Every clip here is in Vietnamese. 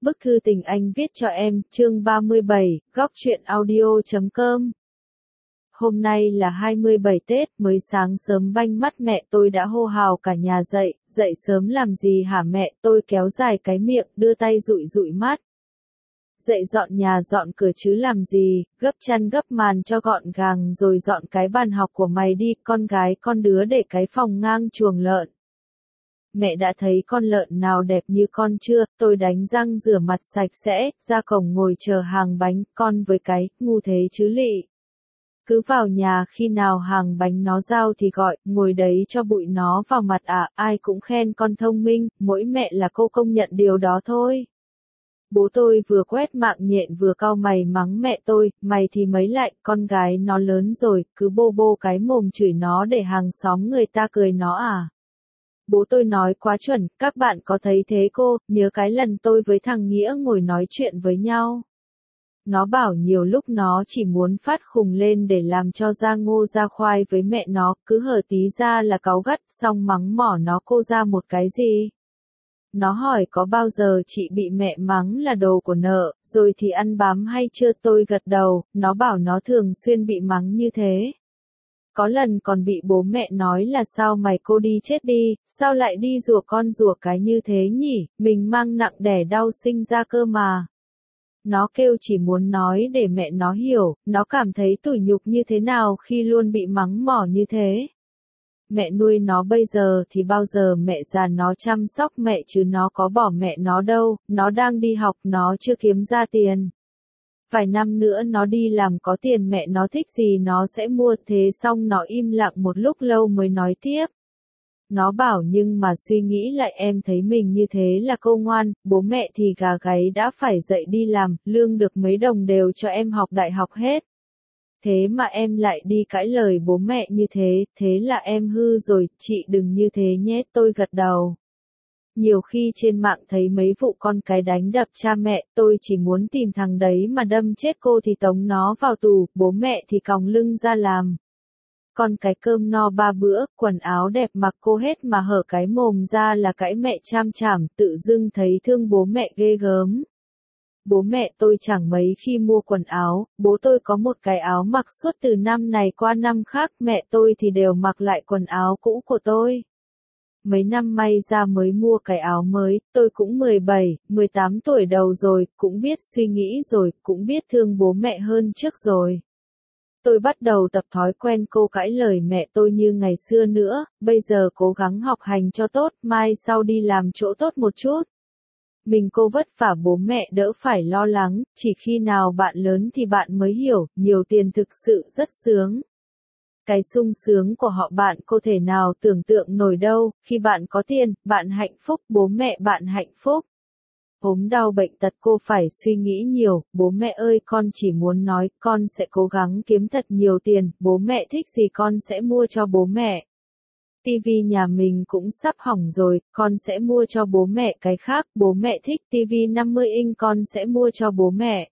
Bức thư tình anh viết cho em, chương 37, góc truyện audio.com. Hôm nay là 27 Tết, mới sáng sớm banh mắt mẹ tôi đã hô hào cả nhà dậy, dậy sớm làm gì hả mẹ, tôi kéo dài cái miệng, đưa tay dụi dụi mắt. Dậy dọn nhà dọn cửa chứ làm gì, gấp chăn gấp màn cho gọn gàng rồi dọn cái bàn học của mày đi, con gái con đứa để cái phòng ngang chuồng lợn. Mẹ đã thấy con lợn nào đẹp như con chưa, tôi đánh răng rửa mặt sạch sẽ, ra cổng ngồi chờ hàng bánh, con với cái, ngu thế chứ lị. Cứ vào nhà khi nào hàng bánh nó giao thì gọi, ngồi đấy cho bụi nó vào mặt ai cũng khen con thông minh, mỗi mẹ là cô công nhận điều đó thôi. Bố tôi vừa quét mạng nhện vừa cau mày mắng mẹ tôi, mày thì mấy lại, con gái nó lớn rồi, cứ bô bô cái mồm chửi nó để hàng xóm người ta cười nó à. Bố tôi nói quá chuẩn, các bạn có thấy thế cô, nhớ cái lần tôi với thằng Nghĩa ngồi nói chuyện với nhau. Nó bảo nhiều lúc nó chỉ muốn phát khùng lên để làm cho ra ngô ra khoai với mẹ nó, cứ hở tí ra là cáu gắt, xong mắng mỏ nó cô ra một cái gì. Nó hỏi có bao giờ chị bị mẹ mắng là đồ của nợ, rồi thì ăn bám hay chưa, tôi gật đầu, nó bảo nó thường xuyên bị mắng như thế. Có lần còn bị bố mẹ nói là sao mày cô đi chết đi, sao lại đi rùa con rùa cái như thế nhỉ, mình mang nặng đẻ đau sinh ra cơ mà. Nó kêu chỉ muốn nói để mẹ nó hiểu, nó cảm thấy tủi nhục như thế nào khi luôn bị mắng mỏ như thế. Mẹ nuôi nó bây giờ thì bao giờ mẹ già nó chăm sóc mẹ chứ nó có bỏ mẹ nó đâu, nó đang đi học nó chưa kiếm ra tiền. Vài năm nữa nó đi làm có tiền mẹ nó thích gì nó sẽ mua, thế xong nó im lặng một lúc lâu mới nói tiếp. Nó bảo nhưng mà suy nghĩ lại em thấy mình như thế là cô ngoan, bố mẹ thì gà gáy đã phải dậy đi làm, lương được mấy đồng đều cho em học đại học hết. Thế mà em lại đi cãi lời bố mẹ như thế là em hư rồi, chị đừng như thế nhé, tôi gật đầu. Nhiều khi trên mạng thấy mấy vụ con cái đánh đập cha mẹ, tôi chỉ muốn tìm thằng đấy mà đâm chết cô thì tống nó vào tù, bố mẹ thì còng lưng ra làm. Con cái cơm no 3 bữa, quần áo đẹp mặc cô hết mà hở cái mồm ra là cãi mẹ cham chảm, tự dưng thấy thương bố mẹ ghê gớm. Bố mẹ tôi chẳng mấy khi mua quần áo, bố tôi có một cái áo mặc suốt từ năm này qua năm khác, mẹ tôi thì đều mặc lại quần áo cũ của tôi. Mấy năm may ra mới mua cái áo mới, tôi cũng 17, 18 tuổi đầu rồi, cũng biết suy nghĩ rồi, cũng biết thương bố mẹ hơn trước rồi. Tôi bắt đầu tập thói quen cô cãi lời mẹ tôi như ngày xưa nữa, bây giờ cố gắng học hành cho tốt, mai sau đi làm chỗ tốt một chút. Mình cô vất vả bố mẹ đỡ phải lo lắng, chỉ khi nào bạn lớn thì bạn mới hiểu, nhiều tiền thực sự rất sướng. Cái sung sướng của họ bạn cô thể nào tưởng tượng nổi đâu, khi bạn có tiền, bạn hạnh phúc, bố mẹ bạn hạnh phúc. Ốm đau bệnh tật cô phải suy nghĩ nhiều, bố mẹ ơi con chỉ muốn nói, con sẽ cố gắng kiếm thật nhiều tiền, bố mẹ thích gì con sẽ mua cho bố mẹ. Tivi nhà mình cũng sắp hỏng rồi, con sẽ mua cho bố mẹ cái khác, bố mẹ thích tivi 50 inch con sẽ mua cho bố mẹ.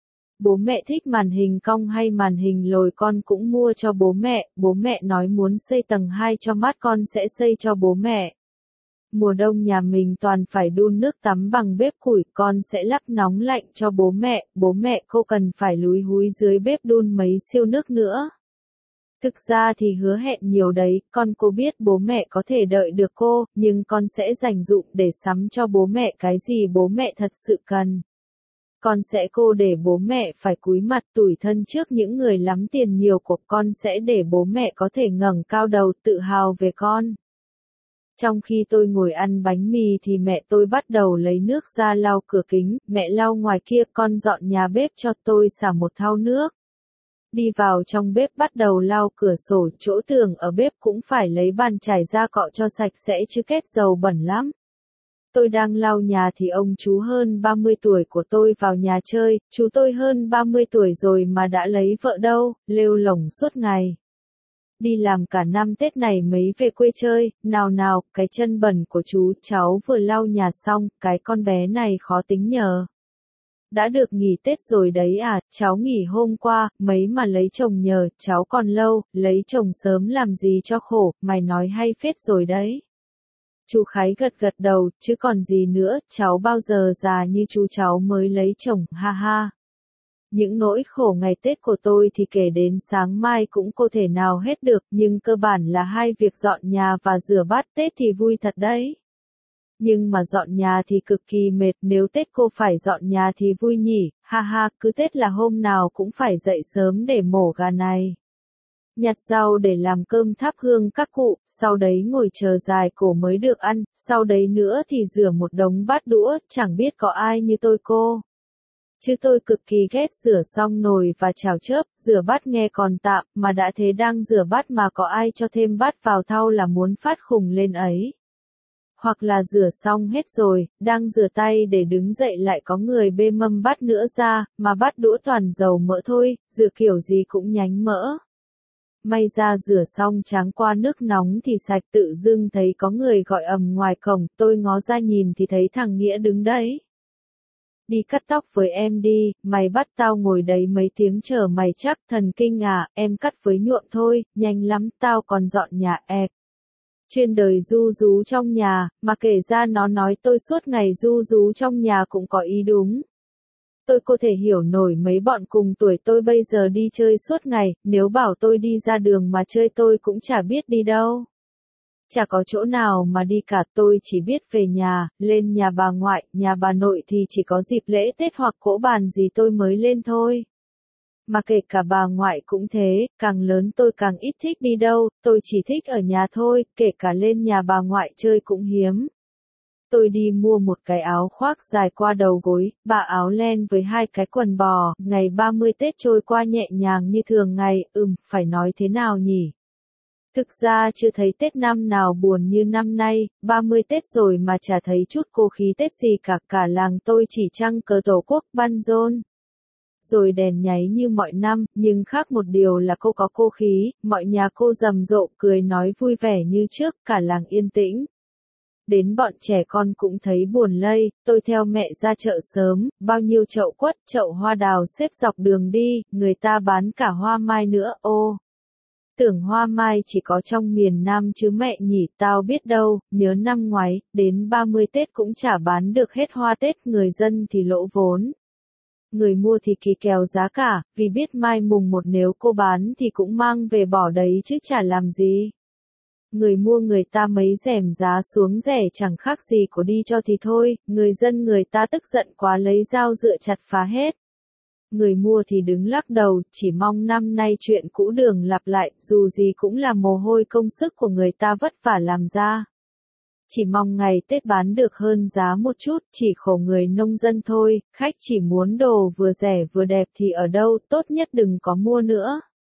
Bố mẹ thích màn hình cong hay màn hình lồi con cũng mua cho bố mẹ nói muốn xây tầng 2 cho mát con sẽ xây cho bố mẹ. Mùa đông nhà mình toàn phải đun nước tắm bằng bếp củi, con sẽ lắp nóng lạnh cho bố mẹ cô cần phải lúi húi dưới bếp đun mấy siêu nước nữa. Thực ra thì hứa hẹn nhiều đấy, con cô biết bố mẹ có thể đợi được cô, nhưng con sẽ dành dụm để sắm cho bố mẹ cái gì bố mẹ thật sự cần. Con sẽ cô để bố mẹ phải cúi mặt tủi thân trước những người lắm tiền nhiều của con sẽ để bố mẹ có thể ngẩng cao đầu tự hào về con. Trong khi tôi ngồi ăn bánh mì thì mẹ tôi bắt đầu lấy nước ra lau cửa kính, mẹ lau ngoài kia con dọn nhà bếp cho tôi xả một thau nước. Đi vào trong bếp bắt đầu lau cửa sổ, chỗ tường ở bếp cũng phải lấy bàn chải ra cọ cho sạch sẽ chứ kết dầu bẩn lắm. Tôi đang lau nhà thì ông chú hơn 30 tuổi của tôi vào nhà chơi, chú tôi hơn 30 tuổi rồi mà đã lấy vợ đâu, lêu lổng suốt ngày. Đi làm cả năm Tết này mới về quê chơi, nào, cái chân bẩn của chú, cháu vừa lau nhà xong, cái con bé này khó tính nhờ. Đã được nghỉ Tết rồi đấy à, cháu nghỉ hôm qua, mấy mà lấy chồng nhờ, cháu còn lâu, lấy chồng sớm làm gì cho khổ, mày nói hay phết rồi đấy. Chú Khái gật gật đầu, chứ còn gì nữa, cháu bao giờ già như chú cháu mới lấy chồng, ha ha. Những nỗi khổ ngày Tết của tôi thì kể đến sáng mai cũng không thể nào hết được, nhưng cơ bản là hai việc dọn nhà và rửa bát Tết thì vui thật đấy. Nhưng mà dọn nhà thì cực kỳ mệt, nếu Tết cô phải dọn nhà thì vui nhỉ, ha ha, cứ Tết là hôm nào cũng phải dậy sớm để mổ gà này. Nhặt rau để làm cơm thắp hương các cụ, sau đấy ngồi chờ dài cổ mới được ăn, sau đấy nữa thì rửa một đống bát đũa, chẳng biết có ai như tôi cô. Chứ tôi cực kỳ ghét rửa xong nồi và chảo chớp, rửa bát nghe còn tạm, mà đã thế đang rửa bát mà có ai cho thêm bát vào thau là muốn phát khùng lên ấy. Hoặc là rửa xong hết rồi, đang rửa tay để đứng dậy lại có người bê mâm bát nữa ra, mà bát đũa toàn dầu mỡ thôi, rửa kiểu gì cũng nhánh mỡ. May ra rửa xong tráng qua nước nóng thì sạch, tự dưng thấy có người gọi ầm ngoài cổng, tôi ngó ra nhìn thì thấy thằng Nghĩa đứng đấy. Đi cắt tóc với em đi, mày bắt tao ngồi đấy mấy tiếng chờ mày chắc, thần kinh à, em cắt với nhuộm thôi, nhanh lắm, tao còn dọn nhà ẹc. Chuyên đời ru rú trong nhà, mà kể ra nó nói tôi suốt ngày ru rú trong nhà cũng có ý đúng. Tôi có thể hiểu nổi mấy bọn cùng tuổi tôi bây giờ đi chơi suốt ngày, nếu bảo tôi đi ra đường mà chơi tôi cũng chả biết đi đâu. Chả có chỗ nào mà đi cả, tôi chỉ biết về nhà, lên nhà bà ngoại, nhà bà nội thì chỉ có dịp lễ Tết hoặc cỗ bàn gì tôi mới lên thôi. Mà kể cả bà ngoại cũng thế, càng lớn tôi càng ít thích đi đâu, tôi chỉ thích ở nhà thôi, kể cả lên nhà bà ngoại chơi cũng hiếm. Tôi đi mua một cái áo khoác dài qua đầu gối, bà áo len với hai cái quần bò, ngày 30 Tết trôi qua nhẹ nhàng như thường ngày, phải nói thế nào nhỉ? Thực ra chưa thấy Tết năm nào buồn như năm nay, 30 Tết rồi mà chả thấy chút cô khí Tết gì cả làng tôi chỉ trăng cờ tổ quốc băn rôn. Rồi đèn nháy như mọi năm, nhưng khác một điều là cô có cô khí, mọi nhà cô rầm rộ cười nói vui vẻ như trước, cả làng yên tĩnh. Đến bọn trẻ con cũng thấy buồn lây, tôi theo mẹ ra chợ sớm, bao nhiêu chậu quất, chậu hoa đào xếp dọc đường đi, người ta bán cả hoa mai nữa, ô. Tưởng hoa mai chỉ có trong miền Nam chứ mẹ nhỉ, tao biết đâu, nhớ năm ngoái, đến 30 Tết cũng chả bán được hết hoa Tết, người dân thì lỗ vốn. Người mua thì kỳ kèo giá cả, vì biết mai mùng một nếu cô bán thì cũng mang về bỏ đấy chứ chả làm gì. Người mua người ta mấy rèm giá xuống rẻ chẳng khác gì của đi cho thì thôi, người dân người ta tức giận quá lấy dao dựa chặt phá hết. Người mua thì đứng lắc đầu, chỉ mong năm nay chuyện cũ đường lặp lại, dù gì cũng là mồ hôi công sức của người ta vất vả làm ra. Chỉ mong ngày Tết bán được hơn giá một chút, chỉ khổ người nông dân thôi, khách chỉ muốn đồ vừa rẻ vừa đẹp thì ở đâu, tốt nhất đừng có mua nữa.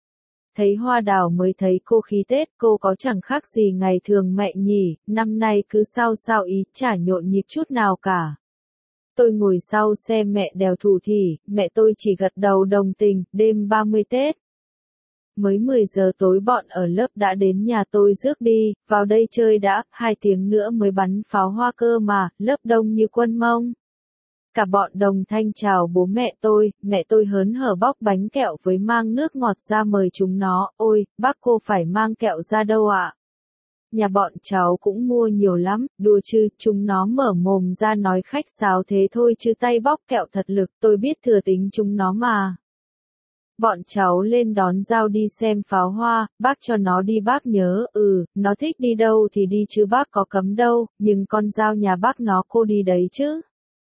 Thấy hoa đào mới thấy cô khí Tết, cô có chẳng khác gì ngày thường mẹ nhỉ, năm nay cứ sao ý, chả nhộn nhịp chút nào cả. Tôi ngồi sau xe mẹ đèo thủ thỉ, mẹ tôi chỉ gật đầu đồng tình, đêm 30 Tết. Mới 10 giờ tối bọn ở lớp đã đến nhà tôi rước đi, vào đây chơi đã, 2 tiếng nữa mới bắn pháo hoa cơ mà, lớp đông như quân Mông. Cả bọn đồng thanh chào bố mẹ tôi hớn hở bóc bánh kẹo với mang nước ngọt ra mời chúng nó, ôi, bác cô phải mang kẹo ra đâu ạ? Nhà bọn cháu cũng mua nhiều lắm, đùa chứ, chúng nó mở mồm ra nói khách sáo thế thôi chứ tay bóc kẹo thật lực, tôi biết thừa tính chúng nó mà. Bọn cháu lên đón Giao đi xem pháo hoa, bác cho nó đi bác nhớ, nó thích đi đâu thì đi chứ bác có cấm đâu, nhưng con Giao nhà bác nó cô đi đấy chứ.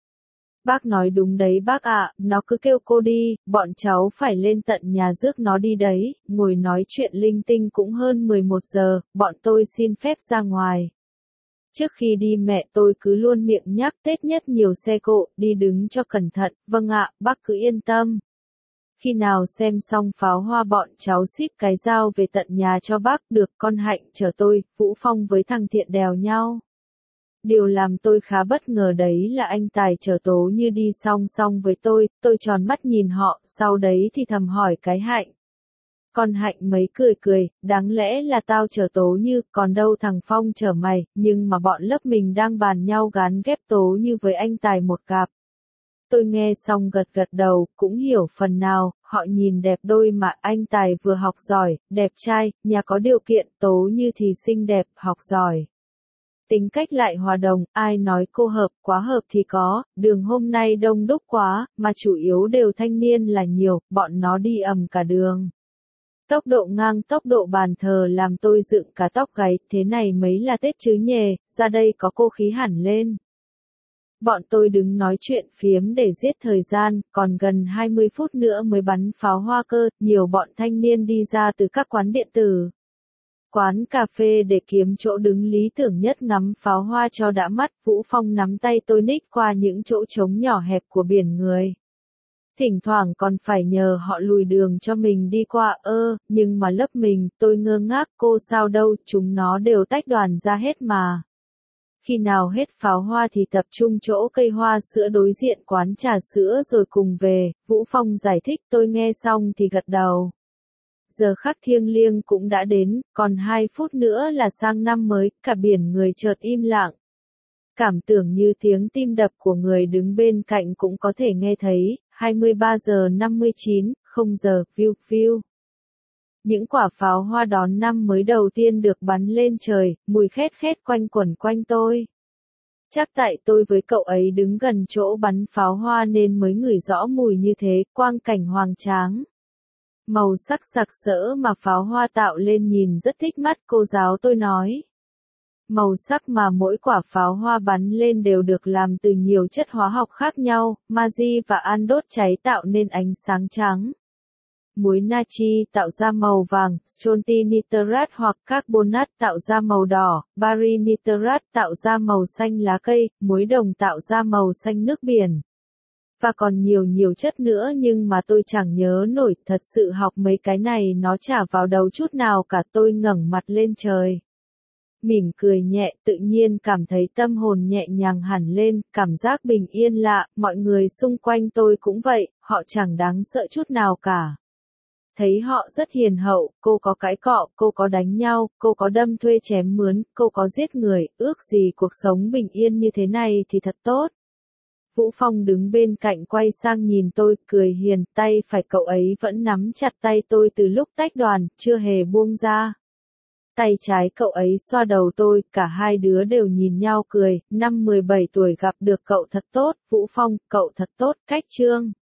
Bác nói đúng đấy bác ạ, nó cứ kêu cô đi, bọn cháu phải lên tận nhà rước nó đi đấy, ngồi nói chuyện linh tinh cũng hơn 11 giờ, bọn tôi xin phép ra ngoài. Trước khi đi mẹ tôi cứ luôn miệng nhắc Tết nhất nhiều xe cộ, đi đứng cho cẩn thận, vâng ạ, bác cứ yên tâm. Khi nào xem xong pháo hoa bọn cháu ship cái Dao về tận nhà cho bác, được con Hạnh chở tôi, Vũ Phong với thằng Thiện đèo nhau. Điều làm tôi khá bất ngờ đấy là anh Tài chở Tố Như đi song song với tôi tròn mắt nhìn họ, sau đấy thì thầm hỏi cái Hạnh. Con Hạnh mấy cười, đáng lẽ là tao chở Tố Như, còn đâu thằng Phong chở mày, nhưng mà bọn lớp mình đang bàn nhau gán ghép Tố Như với anh Tài một cặp. Tôi nghe xong gật đầu, cũng hiểu phần nào, họ nhìn đẹp đôi mà, anh Tài vừa học giỏi, đẹp trai, nhà có điều kiện, Tố Như thì xinh đẹp, học giỏi. Tính cách lại hòa đồng, ai nói cô hợp, quá hợp thì có, đường hôm nay đông đúc quá, mà chủ yếu đều thanh niên là nhiều, bọn nó đi ầm cả đường. Tốc độ ngang tốc độ bàn thờ làm tôi dựng cả tóc gáy, thế này mấy là Tết chứ nhề, ra đây có cô khí hẳn lên. Bọn tôi đứng nói chuyện phiếm để giết thời gian, còn gần 20 phút nữa mới bắn pháo hoa cơ, nhiều bọn thanh niên đi ra từ các quán điện tử, quán cà phê để kiếm chỗ đứng lý tưởng nhất ngắm pháo hoa cho đã mắt. Vũ Phong nắm tay tôi ních qua những chỗ trống nhỏ hẹp của biển người. Thỉnh thoảng còn phải nhờ họ lùi đường cho mình đi qua, nhưng mà lớp mình, tôi ngơ ngác, cô sao đâu, chúng nó đều tách đoàn ra hết mà. Khi nào hết pháo hoa thì tập trung chỗ cây hoa sữa đối diện quán trà sữa rồi cùng về, Vũ Phong giải thích. Tôi nghe xong thì gật đầu. Giờ khắc thiêng liêng cũng đã đến, còn 2 phút nữa là sang năm mới, cả biển người chợt im lặng. Cảm tưởng như tiếng tim đập của người đứng bên cạnh cũng có thể nghe thấy. 23:59, 0 view view. Những quả pháo hoa đón năm mới đầu tiên được bắn lên trời, mùi khét khét quanh quẩn quanh tôi. Chắc tại tôi với cậu ấy đứng gần chỗ bắn pháo hoa nên mới ngửi rõ mùi như thế, quang cảnh hoành tráng. Màu sắc sặc sỡ mà pháo hoa tạo lên nhìn rất thích mắt, cô giáo tôi nói. Màu sắc mà mỗi quả pháo hoa bắn lên đều được làm từ nhiều chất hóa học khác nhau, magie và an đốt cháy tạo nên ánh sáng trắng. Muối natri tạo ra màu vàng, stronti nitrat hoặc carbonat tạo ra màu đỏ, bari nitrat tạo ra màu xanh lá cây, muối đồng tạo ra màu xanh nước biển. Và còn nhiều chất nữa nhưng mà tôi chẳng nhớ nổi, thật sự học mấy cái này nó chả vào đầu chút nào cả. Tôi ngẩng mặt lên trời. Mỉm cười nhẹ, tự nhiên cảm thấy tâm hồn nhẹ nhàng hẳn lên, cảm giác bình yên lạ, mọi người xung quanh tôi cũng vậy, họ chẳng đáng sợ chút nào cả. Thấy họ rất hiền hậu, cô có cãi cọ, cô có đánh nhau, cô có đâm thuê chém mướn, cô có giết người, ước gì cuộc sống bình yên như thế này thì thật tốt. Vũ Phong đứng bên cạnh quay sang nhìn tôi, cười hiền, tay phải cậu ấy vẫn nắm chặt tay tôi từ lúc tách đoàn, chưa hề buông ra. Tay trái cậu ấy xoa đầu tôi, cả hai đứa đều nhìn nhau cười. Năm 17 tuổi gặp được cậu thật tốt, Vũ Phong, cậu thật tốt, cách Trương.